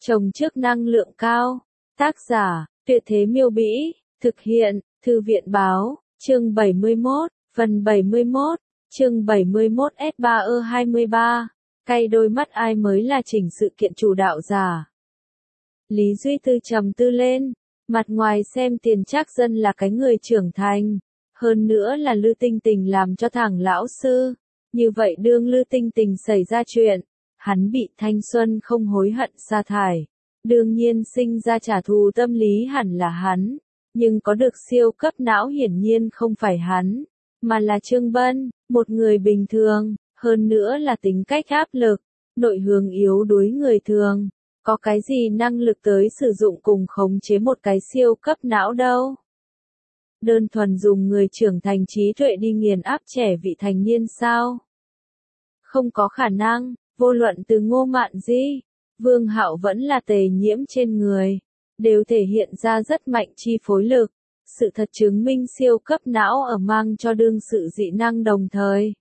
Trồng trước năng lượng cao. Tác giả, Tuyệt Thế Miêu Bĩ. Thực hiện, Thư viện Báo. Chương 71, phần 71. Chương 71 S3E23. Cay đôi mắt ai mới là chỉnh sự kiện chủ đạo giả. Lý Duy Tư trầm tư lên. Mặt ngoài xem Tiền Trác Dân là cái người trưởng thành. Hơn nữa là Lư Tinh Tình làm cho thằng lão sư. Như vậy đương Lư Tinh Tình xảy ra chuyện. Hắn bị thanh xuân không hối hận sa thải. Đương nhiên sinh ra trả thù tâm lý hẳn là hắn. Nhưng có được siêu cấp não hiển nhiên không phải hắn. Mà là Trương Bân, một người bình thường. Hơn nữa là tính cách áp lực. Nội hướng yếu đuối người thường. Có cái gì năng lực tới sử dụng cùng khống chế một cái siêu cấp não đâu. Đơn thuần dùng người trưởng thành trí tuệ đi nghiền áp trẻ vị thành niên sao? Không có khả năng, vô luận từ Ngô Mạn Di, Vương Hạo vẫn là Tề Nhiễm trên người, đều thể hiện ra rất mạnh chi phối lực. Sự thật chứng minh siêu cấp não ở mang cho đương sự dị năng đồng thời.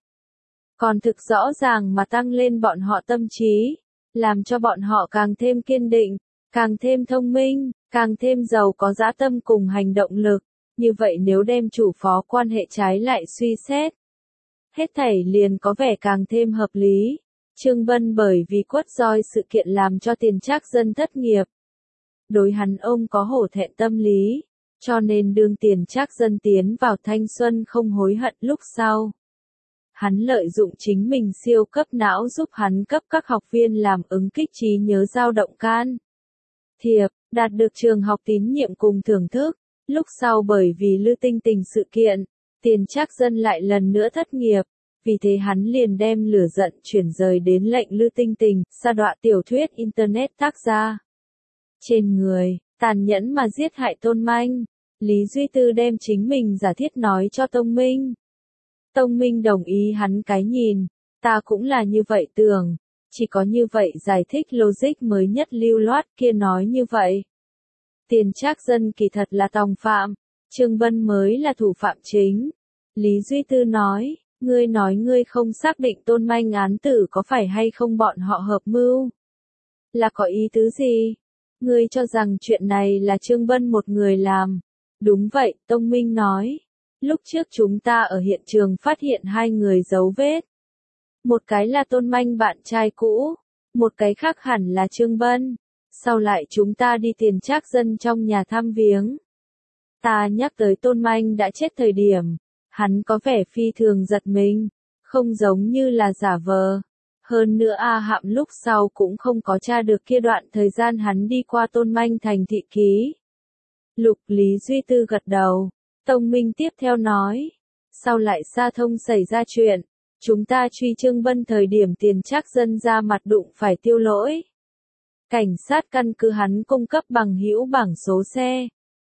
Còn thực rõ ràng mà tăng lên bọn họ tâm trí, làm cho bọn họ càng thêm kiên định, càng thêm thông minh, càng thêm giàu có dã tâm cùng hành động lực. Như vậy nếu đem chủ phó quan hệ trái lại suy xét, hết thảy liền có vẻ càng thêm hợp lý. Trương Bân bởi vì quất roi sự kiện làm cho Tiền Trác Dân thất nghiệp. Đối hắn ông có hổ thẹn tâm lý, cho nên đương Tiền Trác Dân tiến vào thanh xuân không hối hận lúc sau. Hắn lợi dụng chính mình siêu cấp não giúp hắn cấp các học viên làm ứng kích trí nhớ dao động can thiệp, đạt được trường học tín nhiệm cùng thưởng thức. Lúc sau bởi vì Lư Tinh Tình sự kiện, Tiền Trác Dân lại lần nữa thất nghiệp, vì thế hắn liền đem lửa giận chuyển rời đến lệnh Lư Tinh Tình, sa đọa tiểu thuyết Internet tác gia. Trên người, tàn nhẫn mà giết hại Tôn Manh, Lý Duy Tư đem chính mình giả thiết nói cho Tông Minh. Tông Minh đồng ý hắn cái nhìn, ta cũng là như vậy tưởng, chỉ có như vậy giải thích logic mới nhất lưu loát kia nói như vậy. Tiền Trác Dân kỳ thật là tòng phạm, Trương Bân mới là thủ phạm chính. Lý Duy Tư nói ngươi không xác định Tôn Manh án tử có phải hay không bọn họ hợp mưu. Là có ý tứ gì? Ngươi cho rằng chuyện này là Trương Bân một người làm. Đúng vậy, Tông Minh nói. Lúc trước chúng ta ở hiện trường phát hiện hai người dấu vết. Một cái là Tôn Manh bạn trai cũ, một cái khác hẳn là Trương Bân. Sau lại chúng ta đi Tiền Trác Dân trong nhà thăm viếng. Ta nhắc tới Tôn Manh đã chết thời điểm, hắn có vẻ phi thường giật mình, không giống như là giả vờ. Hơn nữa A Hạm lúc sau cũng không có tra được kia đoạn thời gian hắn đi qua Tôn Manh thành thị ký. Lục Lý Duy Tư gật đầu, Tông Minh tiếp theo nói. Sau lại Sa Thông xảy ra chuyện, chúng ta truy Trương Bân thời điểm Tiền Trác Dân ra mặt đụng phải Tiêu Lỗi. Cảnh sát căn cứ hắn cung cấp bằng hữu bảng số xe.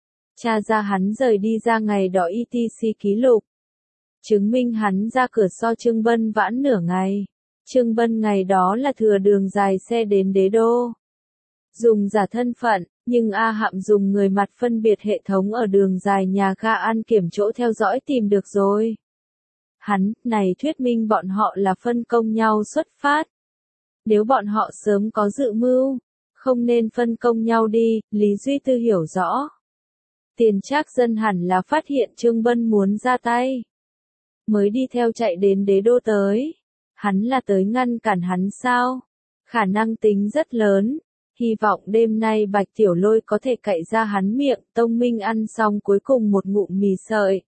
Tra ra hắn rời đi ra ngày đó ETC ký lục. Chứng minh hắn ra cửa so Trương Bân vãn nửa ngày. Trương Bân ngày đó là thừa đường dài xe đến Đế Đô. Dùng giả thân phận, nhưng A Hạm dùng người mặt phân biệt hệ thống ở đường dài nhà ga An Kiểm chỗ theo dõi tìm được rồi. Hắn, này thuyết minh bọn họ là phân công nhau xuất phát. Nếu bọn họ sớm có dự mưu, không nên phân công nhau đi, Lý Duy Tư hiểu rõ. Tiền Trác Dân hẳn là phát hiện Trương Bân muốn ra tay, mới đi theo chạy đến Đế Đô tới. Hắn là tới ngăn cản hắn sao? Khả năng tính rất lớn. Hy vọng đêm nay Bạch Tiểu Lôi có thể cậy ra hắn miệng. Tông Minh ăn xong cuối cùng một ngụm mì sợi.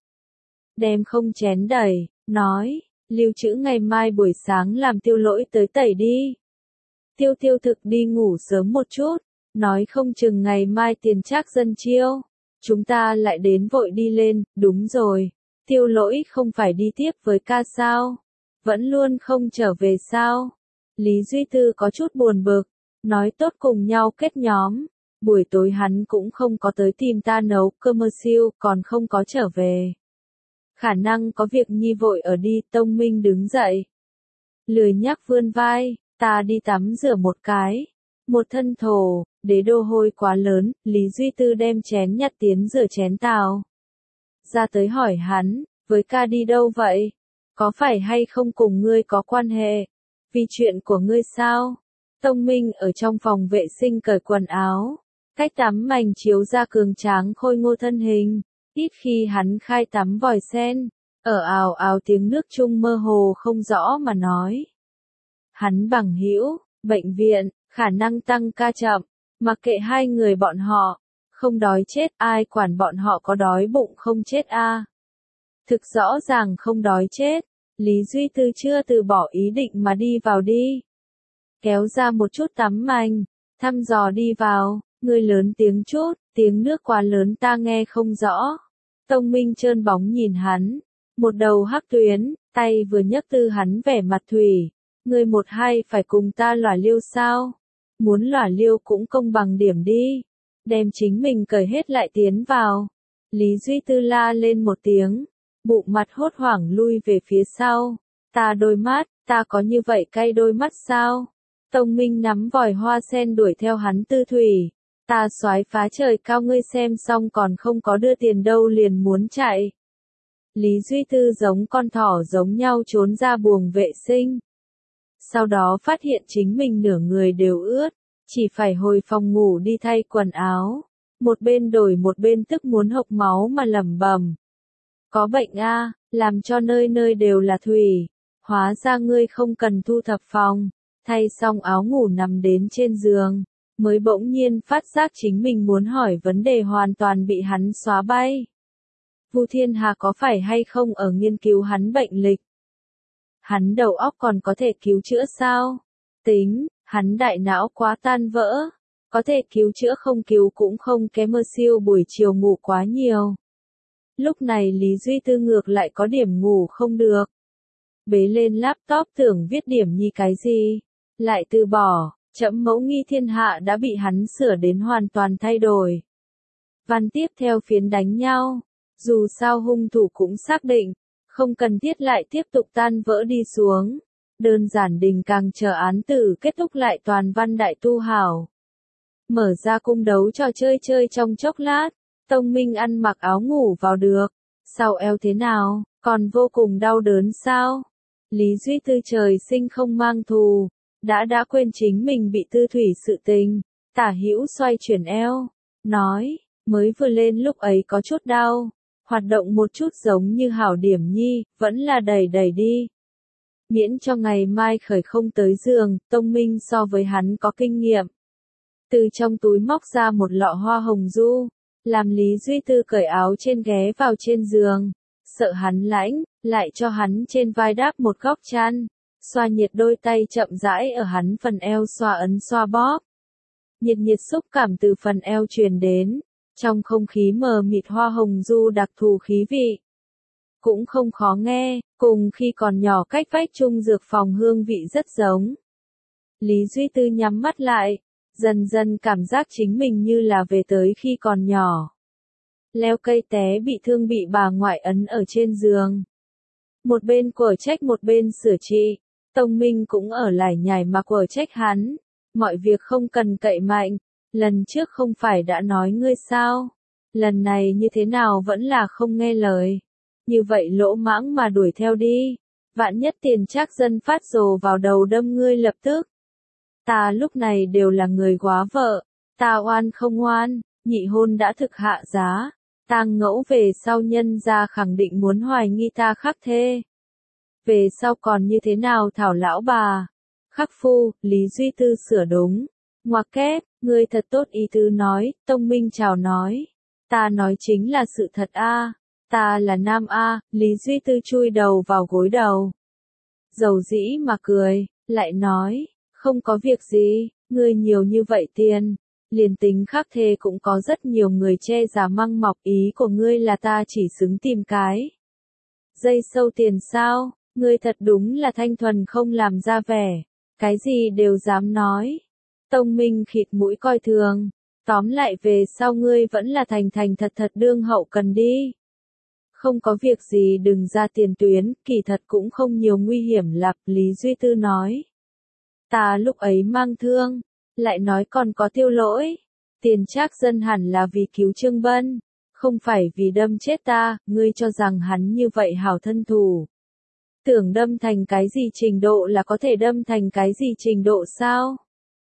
Đem không chén đầy, nói, lưu trữ ngày mai buổi sáng làm Tiêu Lỗi tới tẩy đi. Tiêu thực đi ngủ sớm một chút, nói không chừng ngày mai Tiền Trác Dân chiêu. Chúng ta lại đến vội đi lên, đúng rồi. Tiêu Lỗi không phải đi tiếp với ca sao? Vẫn luôn không trở về sao? Lý Duy Tư có chút buồn bực, nói tốt cùng nhau kết nhóm. Buổi tối hắn cũng không có tới tìm ta nấu cơm siêu, còn không có trở về. Khả năng có việc nhi vội ở đi. Tông Minh đứng dậy, lười nhác vươn vai, ta đi tắm rửa một cái. Một thân thổ, Đế Đô hôi quá lớn, Lý Duy Tư đem chén nhặt tiến rửa chén tào. Ra tới hỏi hắn, với ca đi đâu vậy? Có phải hay không cùng ngươi có quan hệ? Vì chuyện của ngươi sao? Tông Minh ở trong phòng vệ sinh cởi quần áo, cách tắm mành chiếu ra cường tráng khôi ngô thân hình, ít khi hắn khai tắm vòi sen, ở ào ào tiếng nước chung mơ hồ không rõ mà nói. Hắn bằng hữu, bệnh viện, khả năng tăng ca chậm, mặc kệ hai người bọn họ, không đói chết ai quản bọn họ có đói bụng không chết a. Thực rõ ràng không đói chết, Lý Duy Tư chưa từ bỏ ý định mà đi vào đi. Kéo ra một chút tắm mành, thăm dò đi vào, ngươi lớn tiếng chút, tiếng nước quá lớn ta nghe không rõ. Tông Minh trơn bóng nhìn hắn, một đầu hắc tuyến, tay vừa nhấc tư hắn vẻ mặt thủy. Ngươi một hai phải cùng ta lỏa liêu sao? Muốn lỏa liêu cũng công bằng điểm đi. Đem chính mình cởi hết lại tiến vào. Lý Duy Tư la lên một tiếng. Bụng mặt hốt hoảng lui về phía sau. Ta đôi mắt, ta có như vậy cay đôi mắt sao? Tông Minh nắm vòi hoa sen đuổi theo hắn tư thủy. Ta soái phá trời cao ngươi xem xong còn không có đưa tiền đâu liền muốn chạy. Lý Duy Tư giống con thỏ giống nhau trốn ra buồng vệ sinh. Sau đó phát hiện chính mình nửa người đều ướt, chỉ phải hồi phòng ngủ đi thay quần áo. Một bên đổi một bên tức muốn hộc máu mà lẩm bẩm. Có bệnh a, làm cho nơi nơi đều là thủy. Hóa ra ngươi không cần thu thập phòng. Thay xong áo ngủ nằm đến trên giường, mới bỗng nhiên phát giác chính mình muốn hỏi vấn đề hoàn toàn bị hắn xóa bay. Vu Thiên Hà có phải hay không ở nghiên cứu hắn bệnh lịch? Hắn đầu óc còn có thể cứu chữa sao? Tính, hắn đại não quá tan vỡ. Có thể cứu chữa không cứu cũng không kém mơ siêu buổi chiều ngủ quá nhiều. Lúc này Lý Duy Tư ngược lại có điểm ngủ không được. Bế lên laptop tưởng viết điểm nhi cái gì. Lại từ bỏ, chấm mẫu nghi thiên hạ đã bị hắn sửa đến hoàn toàn thay đổi. Văn tiếp theo phiến đánh nhau. Dù sao hung thủ cũng xác định. Không cần thiết lại tiếp tục tan vỡ đi xuống. Đơn giản đình càng chờ án tử kết thúc lại toàn văn đại tu hảo. Mở ra cung đấu trò chơi chơi trong chốc lát. Tông Minh ăn mặc áo ngủ vào được. Sau eo thế nào, còn vô cùng đau đớn sao? Lý Duy Tư trời sinh không mang thù. Đã quên chính mình bị tư thủy sự tình. Tả hữu xoay chuyển eo. Nói, mới vừa lên lúc ấy có chút đau. Hoạt động một chút giống như hảo điểm nhi, vẫn là đẩy đi. Miễn cho ngày mai khởi không tới giường, Tông Minh so với hắn có kinh nghiệm. Từ trong túi móc ra một lọ hoa hồng du, làm Lý Duy Tư cởi áo trên ghé vào trên giường. Sợ hắn lãnh, lại cho hắn trên vai đáp một góc chăn. Xoa nhiệt đôi tay chậm rãi ở hắn phần eo xoa ấn xoa bóp. Nhiệt xúc cảm từ phần eo truyền đến. Trong không khí mờ mịt hoa hồng du đặc thù khí vị. Cũng không khó nghe, cùng khi còn nhỏ cách vách chung dược phòng hương vị rất giống. Lý Duy Tư nhắm mắt lại, dần dần cảm giác chính mình như là về tới khi còn nhỏ. Leo cây té bị thương bị bà ngoại ấn ở trên giường. Một bên quở trách một bên sửa trị, Tông Minh cũng ở lải nhải mà quở trách hắn. Mọi việc không cần cậy mạnh. Lần trước không phải đã nói ngươi sao? Lần này như thế nào vẫn là không nghe lời. Như vậy lỗ mãng mà đuổi theo đi. Vạn nhất tiền trác dân phát rồ vào đầu đâm ngươi lập tức. Ta lúc này đều là người góa vợ. Ta oan không oan, nhị hôn đã thực hạ giá. Tang ngẫu về sau nhân gia khẳng định muốn hoài nghi ta khắc thê. Về sau còn như thế nào thảo lão bà? Khắc phu, Lý Duy Tư sửa đúng. Ngoặc kép, ngươi thật tốt ý tứ nói, Tông Minh chào nói. Ta nói chính là sự thật a, ta là nam a, Lý Duy Tư chui đầu vào gối đầu. Dầu dĩ mà cười, lại nói, không có việc gì, ngươi nhiều như vậy tiền. Liền tính khắc thê cũng có rất nhiều người che giả măng mọc ý của ngươi là ta chỉ xứng tìm cái. Dây sâu tiền sao, ngươi thật đúng là thanh thuần không làm ra vẻ, cái gì đều dám nói. Tông Minh khịt mũi coi thường, tóm lại về sau ngươi vẫn là thành thật đương hậu cần đi. Không có việc gì đừng ra tiền tuyến, kỳ thật cũng không nhiều nguy hiểm lắm, Lý Duy Tư nói. Ta lúc ấy mang thương, lại nói còn có tiêu lỗi. Tiền trác dân hẳn là vì cứu Trương Bân, không phải vì đâm chết ta, ngươi cho rằng hắn như vậy hảo thân thủ. Tưởng đâm thành cái gì trình độ là có thể đâm thành cái gì trình độ sao?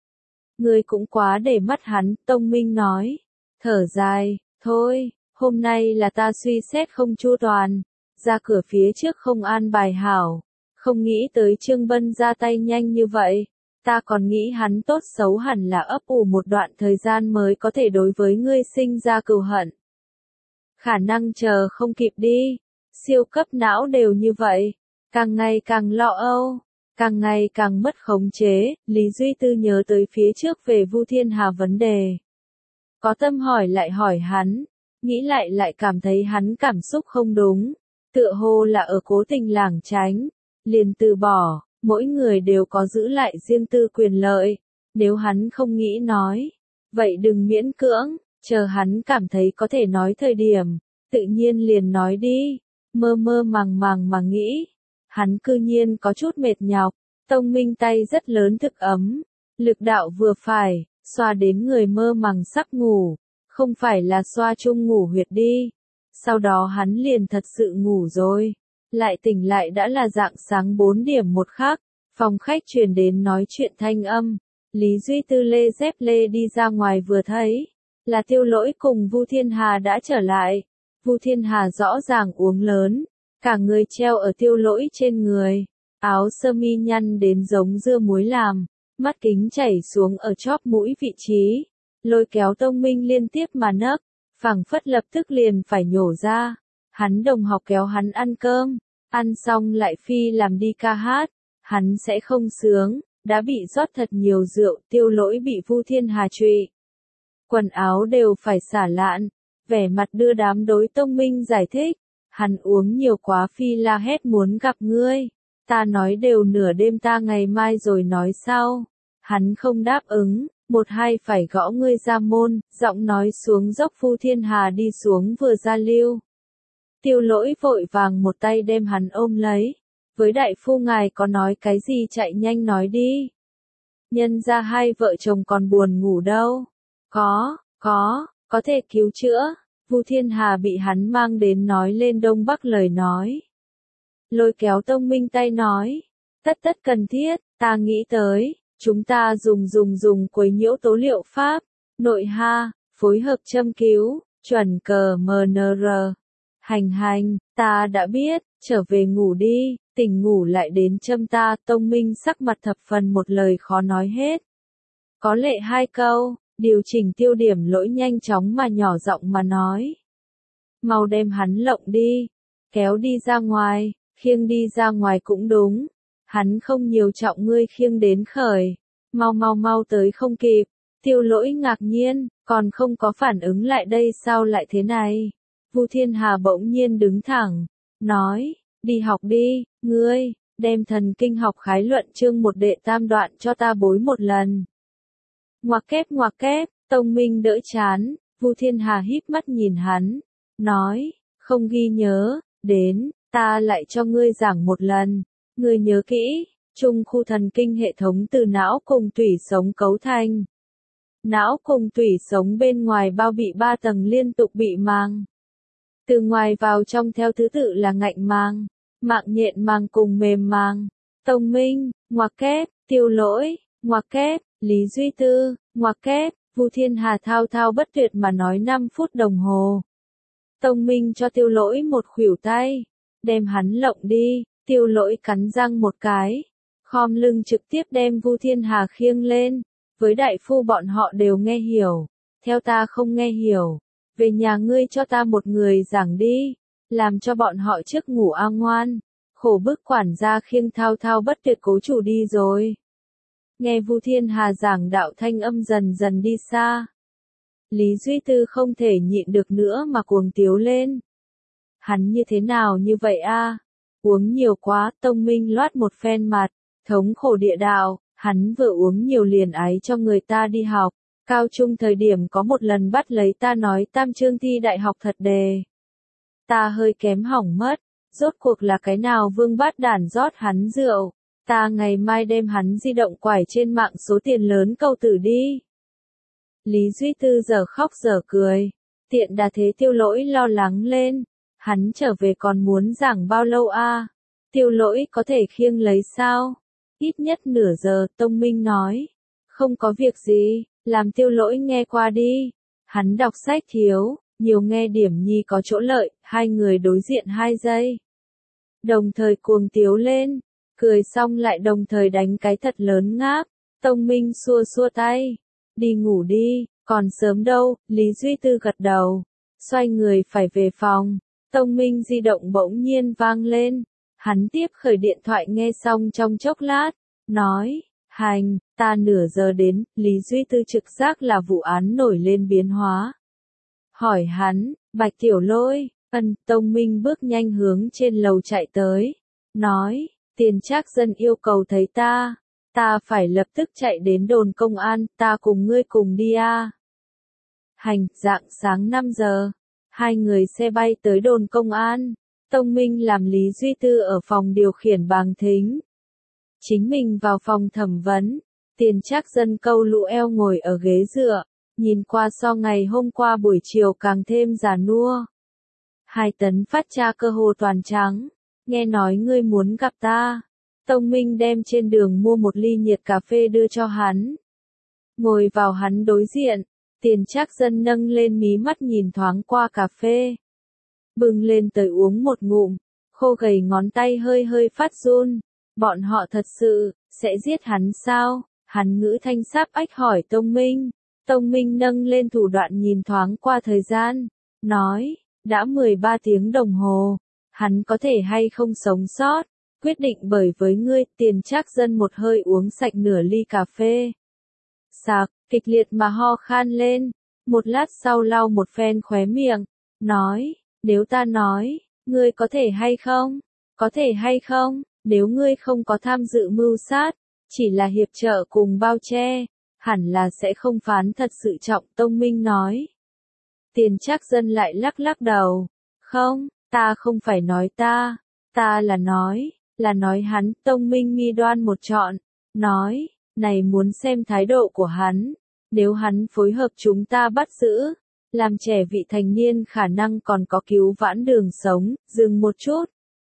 Ngươi cũng quá để mắt hắn, Tông Minh nói. Thở dài, thôi, hôm nay là ta suy xét không chu toàn, ra cửa phía trước không an bài hảo, không nghĩ tới Trương Bân ra tay nhanh như vậy, ta còn nghĩ hắn tốt xấu hẳn là ấp ủ một đoạn thời gian mới có thể đối với ngươi sinh ra cừu hận. Khả năng chờ không kịp đi, siêu cấp não đều như vậy, càng ngày càng lo âu, càng ngày càng mất khống chế, Lý Duy Tư nhớ tới phía trước về Vu Thiên Hà vấn đề. Có tâm hỏi lại hỏi hắn, nghĩ lại cảm thấy hắn cảm xúc không đúng, tựa hồ là ở cố tình lảng tránh, liền từ bỏ, mỗi người đều có giữ lại riêng tư quyền lợi, nếu hắn không nghĩ nói, vậy đừng miễn cưỡng, chờ hắn cảm thấy có thể nói thời điểm, tự nhiên liền nói đi, mơ màng mà nghĩ, hắn cư nhiên có chút mệt nhọc, Tông Minh tay rất lớn thực ấm, lực đạo vừa phải, xoa đến người mơ màng sắp ngủ, không phải là xoa chung ngủ huyệt đi. Sau đó hắn liền thật sự ngủ rồi, lại tỉnh lại đã là rạng sáng 4 điểm một khắc, phòng khách truyền đến nói chuyện thanh âm, Lý Duy Tư lê dép lê đi ra ngoài vừa thấy, là Tiêu Lỗi cùng Vu Thiên Hà đã trở lại, Vu Thiên Hà rõ ràng uống lớn, cả người treo ở Tiêu Lỗi trên người, áo sơ mi nhăn đến giống dưa muối làm, mắt kính chảy xuống ở chóp mũi vị trí, lôi kéo Tông Minh liên tiếp mà nấc, phảng phất lập tức liền phải nhổ ra. Hắn đồng học kéo hắn ăn cơm, ăn xong lại phi làm đi ca hát, hắn sẽ không sướng, đã bị rót thật nhiều rượu, Tiêu Lỗi bị Vu Thiên Hà trụy. Quần áo đều phải xả lạn, vẻ mặt đưa đám đối Tông Minh giải thích, hắn uống nhiều quá phi la hét muốn gặp ngươi, ta nói đều nửa đêm ta ngày mai rồi nói sau, hắn không đáp ứng. Một hai phải gõ ngươi ra môn, giọng nói xuống dốc Vu Thiên Hà đi xuống vừa ra lưu. Tiêu Lỗi vội vàng một tay đem hắn ôm lấy. Với đại phu ngài có nói cái gì chạy nhanh nói đi. Nhân ra hai vợ chồng còn buồn ngủ đâu. Có thể cứu chữa. Vu Thiên Hà bị hắn mang đến nói lên Đông Bắc lời nói. Lôi kéo Tông Minh tay nói. Tất cần thiết, ta nghĩ tới. Chúng ta dùng quấy nhiễu tố liệu pháp, nội ha, phối hợp châm cứu, chuẩn cờ MNR. Hành, ta đã biết, trở về ngủ đi, tỉnh ngủ lại đến châm ta, Tông Minh sắc mặt thập phần một lời khó nói hết. Có lệ 2 câu, điều chỉnh tiêu điểm Lỗi nhanh chóng mà nhỏ giọng mà nói. Mau đem hắn lộng đi, kéo đi ra ngoài, khiêng đi ra ngoài cũng đúng. Hắn không nhiều trọng ngươi khiêng đến khởi, mau tới không kịp, Tiêu Lỗi ngạc nhiên, còn không có phản ứng lại đây sao lại thế này. Vu Thiên Hà bỗng nhiên đứng thẳng, nói, đi học đi, ngươi, đem thần kinh học khái luận chương 1 đệ tam đoạn cho ta bối một lần. Ngoặc kép, Tông Minh đỡ chán, Vu Thiên Hà híp mắt nhìn hắn, nói, không ghi nhớ, đến, ta lại cho ngươi giảng một lần. Ngươi nhớ kỹ, trung khu thần kinh hệ thống từ não cùng tủy sống cấu thành. Não cùng tủy sống bên ngoài bao bị 3 tầng liên tục bị màng. Từ ngoài vào trong theo thứ tự là ngạnh màng, mạng nhện màng cùng mềm màng. Tông Minh, ngoặc kép, Tiêu Lỗi, ngoặc kép, Lý Duy Tư, ngoặc kép, Vu Thiên Hà thao bất tuyệt mà nói 5 phút đồng hồ. Tông Minh cho Tiêu Lỗi một khuỷu tay, đem hắn lộng đi. Tiêu Lỗi cắn răng một cái, khom lưng trực tiếp đem Vu Thiên Hà khiêng lên, với đại phu bọn họ đều nghe hiểu, theo ta không nghe hiểu, về nhà ngươi cho ta một người giảng đi, làm cho bọn họ trước ngủ ngoan, khổ bức quản gia khiêng thao bất tuyệt cố chủ đi rồi. Nghe Vu Thiên Hà giảng đạo thanh âm dần đi xa. Lý Duy Tư không thể nhịn được nữa mà cuồng tiếu lên. Hắn như thế nào như vậy a? Uống nhiều quá, Tông Minh loát một phen mặt, thống khổ địa đạo, hắn vừa uống nhiều liền ái cho người ta đi học, cao trung thời điểm có một lần bắt lấy ta nói tam chương thi đại học thật đề. Ta hơi kém hỏng mất, rốt cuộc là cái nào vương bát đản rót hắn rượu, ta ngày mai đem hắn di động quải trên mạng số tiền lớn câu tử đi. Lý Duy Tư giờ khóc giờ cười, tiện đà thế Tiêu Lỗi lo lắng lên. Hắn trở về còn muốn giảng bao lâu a? Tiêu Lỗi có thể khiêng lấy sao? Ít nhất nửa giờ, Tông Minh nói. Không có việc gì, làm Tiêu Lỗi nghe qua đi. Hắn đọc sách thiếu, nhiều nghe Điểm Nhi có chỗ lợi, hai người đối diện 2 giây. Đồng thời cuồng tiếu lên, cười xong lại đồng thời đánh cái thật lớn ngáp. Tông Minh xua xua tay, đi ngủ đi, còn sớm đâu, Lý Duy Tư gật đầu, xoay người phải về phòng. Tông Minh di động bỗng nhiên vang lên, hắn tiếp khởi điện thoại nghe xong trong chốc lát, nói, hành, ta nửa giờ đến, Lý Duy Tư trực giác là vụ án nổi lên biến hóa. Hỏi hắn, Bạch Tiểu Lôi, Tông Minh bước nhanh hướng trên lầu chạy tới, nói, Tiền Trác Dân yêu cầu thấy ta phải lập tức chạy đến đồn công an, ta cùng ngươi cùng đi a. Hành, rạng sáng 5 giờ, hai người xe bay tới đồn công an, Tông Minh làm Lý Duy Tư ở phòng điều khiển bàng thính. Chính mình vào phòng thẩm vấn, Tiền Trác Dân câu lũ eo ngồi ở ghế dựa, nhìn qua so ngày hôm qua buổi chiều càng thêm già nua. 2 tấn phát tra cơ hồ toàn trắng, nghe nói ngươi muốn gặp ta. Tông Minh đem trên đường mua một ly nhiệt cà phê đưa cho hắn. Ngồi vào hắn đối diện, Tiền Trác Dân nâng lên mí mắt nhìn thoáng qua cà phê. Bưng lên tới uống một ngụm, khô gầy ngón tay hơi hơi phát run. Bọn họ thật sự, sẽ giết hắn sao? Hắn ngữ thanh sáp ách hỏi Tông Minh. Tông Minh nâng lên thủ đoạn nhìn thoáng qua thời gian, nói, đã 13 tiếng đồng hồ, hắn có thể hay không sống sót, quyết định bởi với ngươi. Tiền Trác Dân một hơi uống sạch nửa ly cà phê. Sạc, kịch liệt mà ho khan lên, một lát sau lau một phen khóe miệng, nói, nếu ta nói, ngươi có thể hay không? Có thể hay không? Nếu ngươi không có tham dự mưu sát, chỉ là hiệp trợ cùng bao che, hẳn là sẽ không phán thật sự trọng. Tông Minh nói. Tiền Trác Dân lại lắc lắc đầu, không, ta không phải nói ta là nói hắn. Tông Minh mi đoan một trọn, nói, này muốn xem thái độ của hắn, nếu hắn phối hợp chúng ta bắt giữ, làm trẻ vị thành niên khả năng còn có cứu vãn đường sống. Dừng một chút,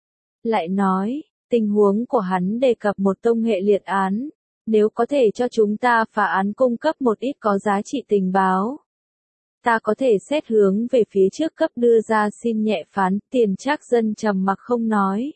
lại nói, tình huống của hắn đề cập một tông hệ liệt án, nếu có thể cho chúng ta phá án cung cấp một ít có giá trị tình báo, ta có thể xét hướng về phía trước cấp đưa ra xin nhẹ phán. Tiền Trác Dân trầm mặc không nói.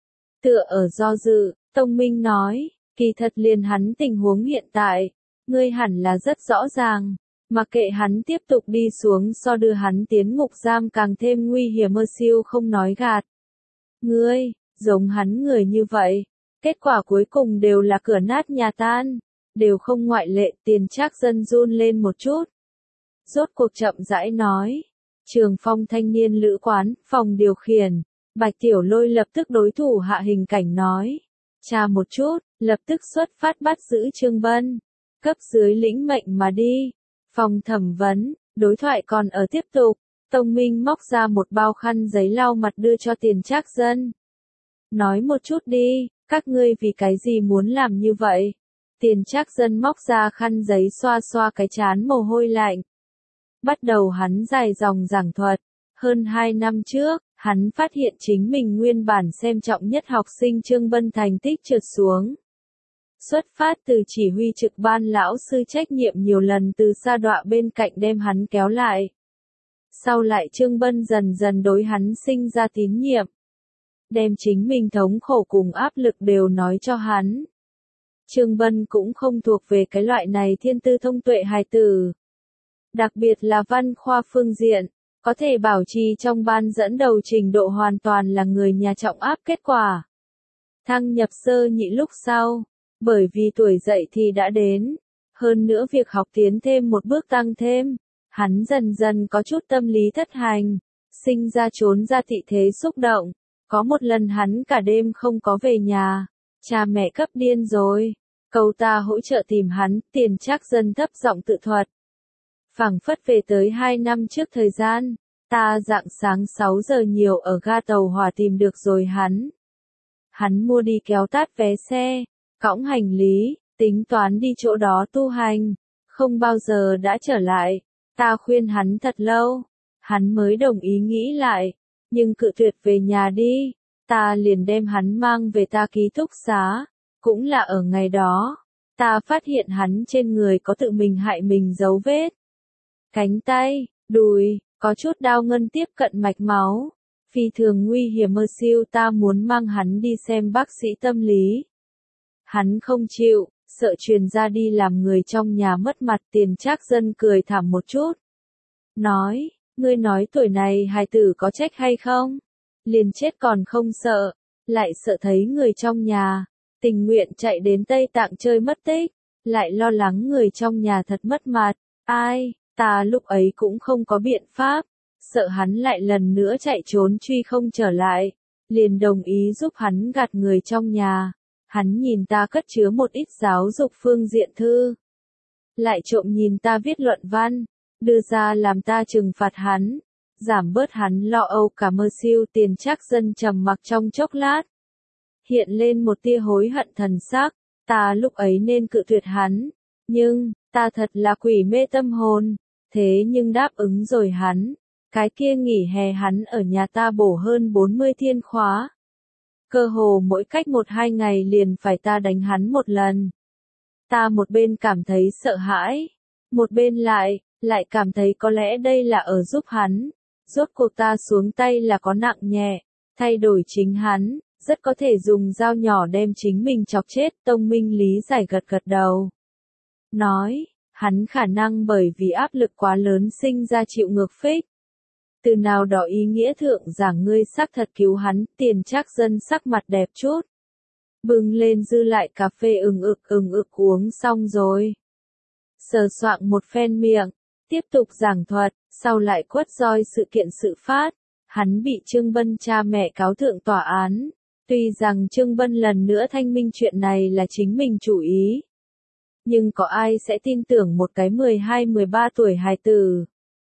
Tựa ở do dự, Tông Minh nói, kỳ thật liền hắn tình huống hiện tại, ngươi hẳn là rất rõ ràng, mặc kệ hắn tiếp tục đi xuống so đưa hắn tiến ngục giam càng thêm nguy hiểm. Siêu không nói gạt. Ngươi, giống hắn người như vậy, kết quả cuối cùng đều là cửa nát nhà tan, đều không ngoại lệ. Tiền Trác Dân run lên một chút. Rốt cuộc chậm rãi nói, Trường Phong thanh niên lữ quán, phòng điều khiển, Bạch Tiểu Lôi lập tức đối thủ hạ hình cảnh nói, tra một chút, lập tức xuất phát bắt giữ Trương Bân, cấp dưới lĩnh mệnh mà đi. Phòng thẩm vấn, đối thoại còn ở tiếp tục. Tông Minh móc ra một bao khăn giấy lau mặt đưa cho Tiền Trác Dân. Nói một chút đi, các ngươi vì cái gì muốn làm như vậy? Tiền Trác Dân móc ra khăn giấy xoa xoa cái trán mồ hôi lạnh. Bắt đầu hắn dài dòng giảng thuật. Hơn 2 năm trước, hắn phát hiện chính mình nguyên bản xem trọng nhất học sinh Trương Bân thành tích trượt xuống. Xuất phát từ chỉ huy trực ban lão sư trách nhiệm nhiều lần từ sa đọa bên cạnh đem hắn kéo lại. Sau lại Trương Bân dần dần đối hắn sinh ra tín nhiệm. Đem chính mình thống khổ cùng áp lực đều nói cho hắn. Trương Bân cũng không thuộc về cái loại này thiên tư thông tuệ hài tử. Đặc biệt là văn khoa phương diện, có thể bảo trì trong ban dẫn đầu trình độ hoàn toàn là người nhà trọng áp. Kết quả thăng nhập sơ nhị lúc sau, bởi vì tuổi dậy thì đã đến, hơn nữa việc học tiến thêm một bước tăng thêm, hắn dần dần có chút tâm lý thất hành, sinh ra trốn ra thị thế xúc động. Có một lần hắn cả đêm không có về nhà, cha mẹ cấp điên rồi, cầu ta hỗ trợ tìm hắn. Tiền Trác Dân thấp giọng tự thuật. Phảng phất về tới 2 năm trước thời gian, ta rạng sáng 6 giờ nhiều ở ga tàu hỏa tìm được rồi hắn. Hắn mua đi kéo tát vé xe, cõng hành lý, tính toán đi chỗ đó tu hành, không bao giờ đã trở lại. Ta khuyên hắn thật lâu, hắn mới đồng ý nghĩ lại, nhưng cự tuyệt về nhà đi. Ta liền đem hắn mang về ta ký túc xá, cũng là ở ngày đó, Ta phát hiện hắn trên người có tự mình hại mình dấu vết. Cánh tay, đùi, có chút đau ngân tiếp cận mạch máu. Phi thường nguy hiểm mơ siêu, ta muốn mang hắn đi xem bác sĩ tâm lý. Hắn không chịu, sợ truyền ra đi làm người trong nhà mất mặt. Tiền Trác Dân cười thảm một chút. Nói, ngươi nói tuổi này hài tử có trách hay không? Liền chết còn không sợ, lại sợ thấy người trong nhà, tình nguyện chạy đến Tây Tạng chơi mất tích, lại lo lắng người trong nhà thật mất mặt. Ai, ta lúc ấy cũng không có biện pháp, sợ hắn lại lần nữa chạy trốn truy không trở lại, liền đồng ý giúp hắn gạt người trong nhà. Hắn nhìn ta cất chứa một ít giáo dục phương diện thư, lại trộm nhìn ta viết luận văn, đưa ra làm ta trừng phạt hắn, giảm bớt hắn lo âu. Cả mơ siêu. Tiền Trác Dân trầm mặc trong chốc lát, hiện lên một tia hối hận thần sắc. Ta lúc ấy nên cự tuyệt hắn, nhưng, ta thật là quỷ mê tâm hồn, thế nhưng đáp ứng rồi hắn. Cái kia nghỉ hè hắn ở nhà ta bổ hơn 40 thiên khóa. Cơ hồ mỗi cách 1-2 ngày liền phải ta đánh hắn một lần. Ta một bên cảm thấy sợ hãi, một bên lại cảm thấy có lẽ đây là ở giúp hắn. Rốt cuộc ta xuống tay là có nặng nhẹ, thay đổi chính hắn, rất có thể dùng dao nhỏ đem chính mình chọc chết. Tông Minh lý giải gật gật đầu. Nói, hắn khả năng bởi vì áp lực quá lớn sinh ra chịu ngược phích. Từ nào đó ý nghĩa thượng giảng ngươi xác thật cứu hắn. Tiền Trác Dân sắc mặt đẹp chút, bưng lên dư lại cà phê ừng ực uống xong rồi. Sờ soạng một phen miệng, tiếp tục giảng thuật, sau lại quất roi sự kiện sự phát. Hắn bị Trương Bân cha mẹ cáo thượng tòa án. Tuy rằng Trương Bân lần nữa thanh minh chuyện này là chính mình chủ ý, nhưng có ai sẽ tin tưởng một cái 12-13 tuổi hài tử.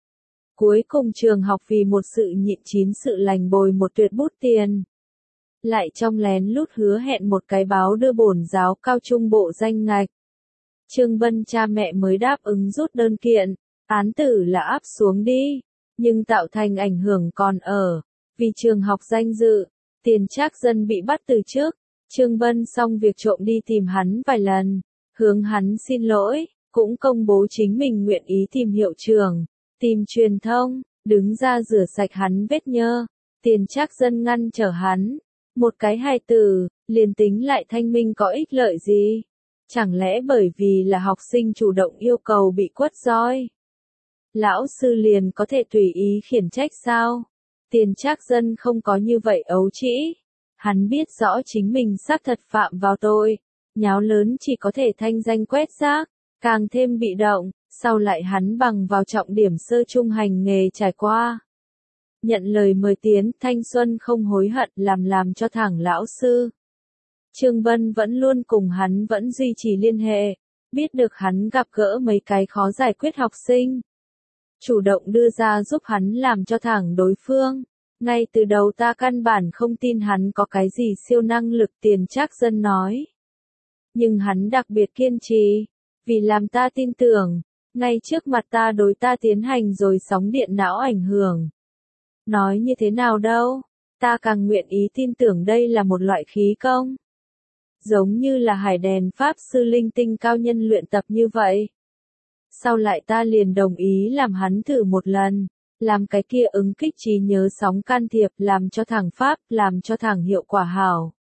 Cuối cùng trường học vì một sự nhịn chín sự lành bồi một tuyệt bút tiền, lại trong lén lút hứa hẹn một cái báo đưa bổn giáo cao trung bộ danh ngạch. Trương Bân cha mẹ mới đáp ứng rút đơn kiện, án tử là áp xuống đi, nhưng tạo thành ảnh hưởng còn ở. Vì trường học danh dự, Tiền Trác Dân bị bắt từ trước. Trương Bân xong việc trộm đi tìm hắn vài lần, hướng hắn xin lỗi, cũng công bố chính mình nguyện ý tìm hiệu trưởng, tìm truyền thông, đứng ra rửa sạch hắn vết nhơ. Tiền Trác Dân ngăn trở hắn, một cái hài tử, liền tính lại thanh minh có ích lợi gì? Chẳng lẽ bởi vì là học sinh chủ động yêu cầu bị quất roi, lão sư liền có thể tùy ý khiển trách sao? Tiền Trác Dân không có như vậy ấu trĩ. Hắn biết rõ chính mình xác thật phạm vào tội, nháo lớn chỉ có thể thanh danh quét rác, càng thêm bị động. Sau lại hắn bằng vào trọng điểm sơ trung hành nghề trải qua, nhận lời mời tiến, thanh xuân không hối hận, làm cho thẳng lão sư. Trương Bân vẫn luôn cùng hắn vẫn duy trì liên hệ, biết được hắn gặp gỡ mấy cái khó giải quyết học sinh, chủ động đưa ra giúp hắn làm cho thẳng đối phương. Ngay từ đầu ta căn bản không tin hắn có cái gì siêu năng lực. Tiền Trác Dân nói. Nhưng hắn đặc biệt kiên trì, vì làm ta tin tưởng, ngay trước mặt ta đối ta tiến hành rồi sóng điện não ảnh hưởng. Nói như thế nào đâu, ta càng nguyện ý tin tưởng đây là một loại khí công. Giống như là hải đèn pháp sư linh tinh cao nhân luyện tập như vậy. Sau lại ta liền đồng ý làm hắn thử một lần, làm cái kia ứng kích trí nhớ sóng can thiệp, làm cho thẳng pháp, làm cho thẳng hiệu quả hảo.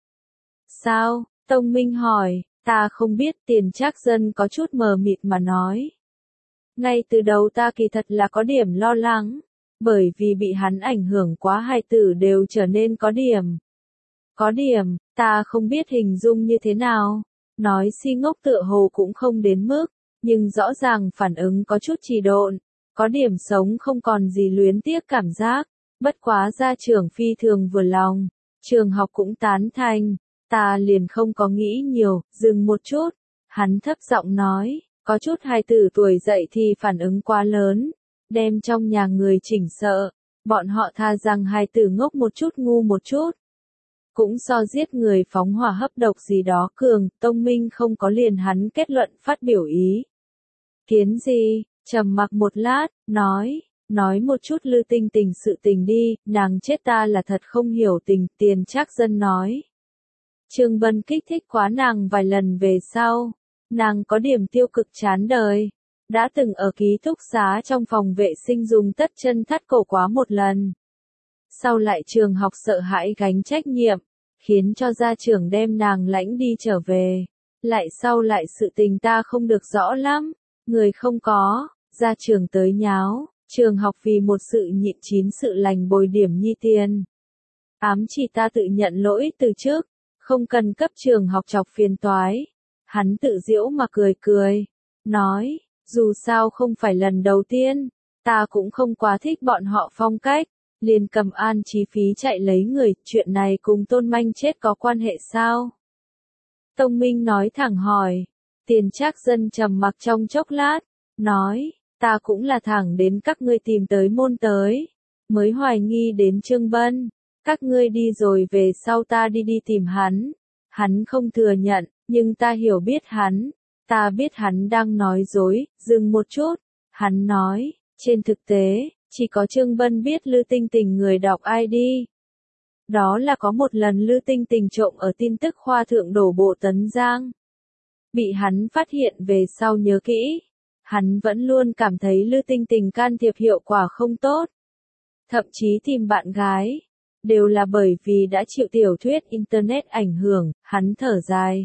Sao? Tông Minh hỏi. Ta không biết. Tiền Trác Dân có chút mờ mịt mà nói. Ngay từ đầu ta kỳ thật là có điểm lo lắng, bởi vì bị hắn ảnh hưởng quá hài tử đều trở nên có điểm. Có điểm, ta không biết hình dung như thế nào. Nói si ngốc tựa hồ cũng không đến mức, nhưng rõ ràng phản ứng có chút trì độn, có điểm sống không còn gì luyến tiếc cảm giác. Bất quá gia trưởng phi thường vừa lòng, trường học cũng tán thành, ta liền không có nghĩ nhiều. Dừng một chút, hắn thấp giọng nói, có chút hài tử tuổi dậy thì phản ứng quá lớn, đem trong nhà người chỉnh sợ, bọn họ tha rằng hài tử ngốc một chút ngu một chút, cũng so giết người phóng hỏa hấp độc gì đó cường. Tông Minh không có liền hắn kết luận phát biểu ý kiến gì, trầm mặc một lát, nói một chút Lư Tinh Tình sự tình đi, nàng chết ta là thật không hiểu tình. Tiền Trác Dân nói. Trương Bân kích thích quá nàng vài lần về sau, Nàng có điểm tiêu cực chán đời. Đã từng ở ký túc xá trong phòng vệ sinh dùng tất chân thắt cổ quá một lần. Sau lại trường học sợ hãi gánh trách nhiệm, khiến cho gia trưởng đem nàng lãnh đi trở về. Sau lại sự tình ta không được rõ lắm, người không có, gia trưởng tới nháo, trường học vì một sự nhịn chín sự lành bồi điểm nhi tiền. Ám chỉ ta tự nhận lỗi từ trước, không cần cấp trường học chọc phiền toái. Hắn tự giễu mà cười cười, nói, dù sao không phải lần đầu tiên, ta cũng không quá thích bọn họ phong cách, liền cầm an trí phí chạy lấy người, chuyện này cùng Tôn Manh chết có quan hệ sao? Tông Minh nói thẳng hỏi, Tiền Trác Dân trầm mặc trong chốc lát, nói, ta cũng là thẳng đến các ngươi tìm tới môn tới, mới hoài nghi đến Trương Bân, các ngươi đi rồi về sau ta đi tìm hắn không thừa nhận, nhưng ta hiểu biết hắn, ta biết hắn đang nói dối, dừng một chút, hắn nói, trên thực tế, chỉ có Trương Bân biết Lư Tinh Tình người đọc ID. Đó là có một lần Lư Tinh Tình trộm ở tin tức khoa thượng đổ bộ Tấn Giang. Bị hắn phát hiện về sau nhớ kỹ. Hắn vẫn luôn cảm thấy Lư Tinh Tình can thiệp hiệu quả không tốt. Thậm chí tìm bạn gái. Đều là bởi vì đã chịu tiểu thuyết Internet ảnh hưởng, hắn thở dài.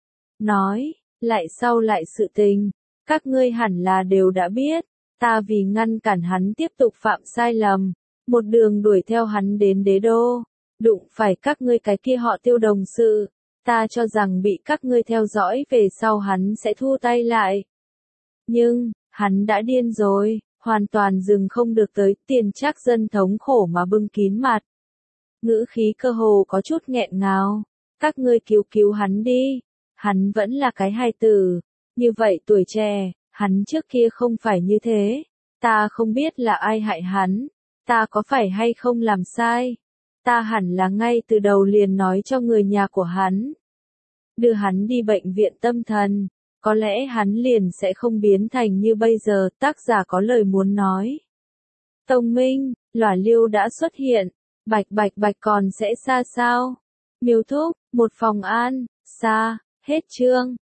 Nói, sau lại sự tình, các ngươi hẳn là đều đã biết. Ta vì ngăn cản hắn tiếp tục phạm sai lầm, một đường đuổi theo hắn đến đế đô, đụng phải các ngươi cái kia họ Tiêu đồng sự, ta cho rằng bị các ngươi theo dõi về sau hắn sẽ thu tay lại. Nhưng, hắn đã điên rồi, hoàn toàn dừng không được tới, Tiền Trác Dân thống khổ mà bưng kín mặt. Ngữ khí cơ hồ có chút nghẹn ngào, các ngươi cứu hắn đi, hắn vẫn là cái hài tử, như vậy tuổi trẻ. Hắn trước kia không phải như thế, ta không biết là ai hại hắn, ta có phải hay không làm sai, ta hẳn là ngay từ đầu liền nói cho người nhà của hắn. Đưa hắn đi bệnh viện tâm thần, có lẽ hắn liền sẽ không biến thành như bây giờ, tác giả có lời muốn nói. Tông Minh, Lỏa Liêu đã xuất hiện, bạch còn sẽ xa sao? Miêu Thúc, một phòng an, xa, hết chương.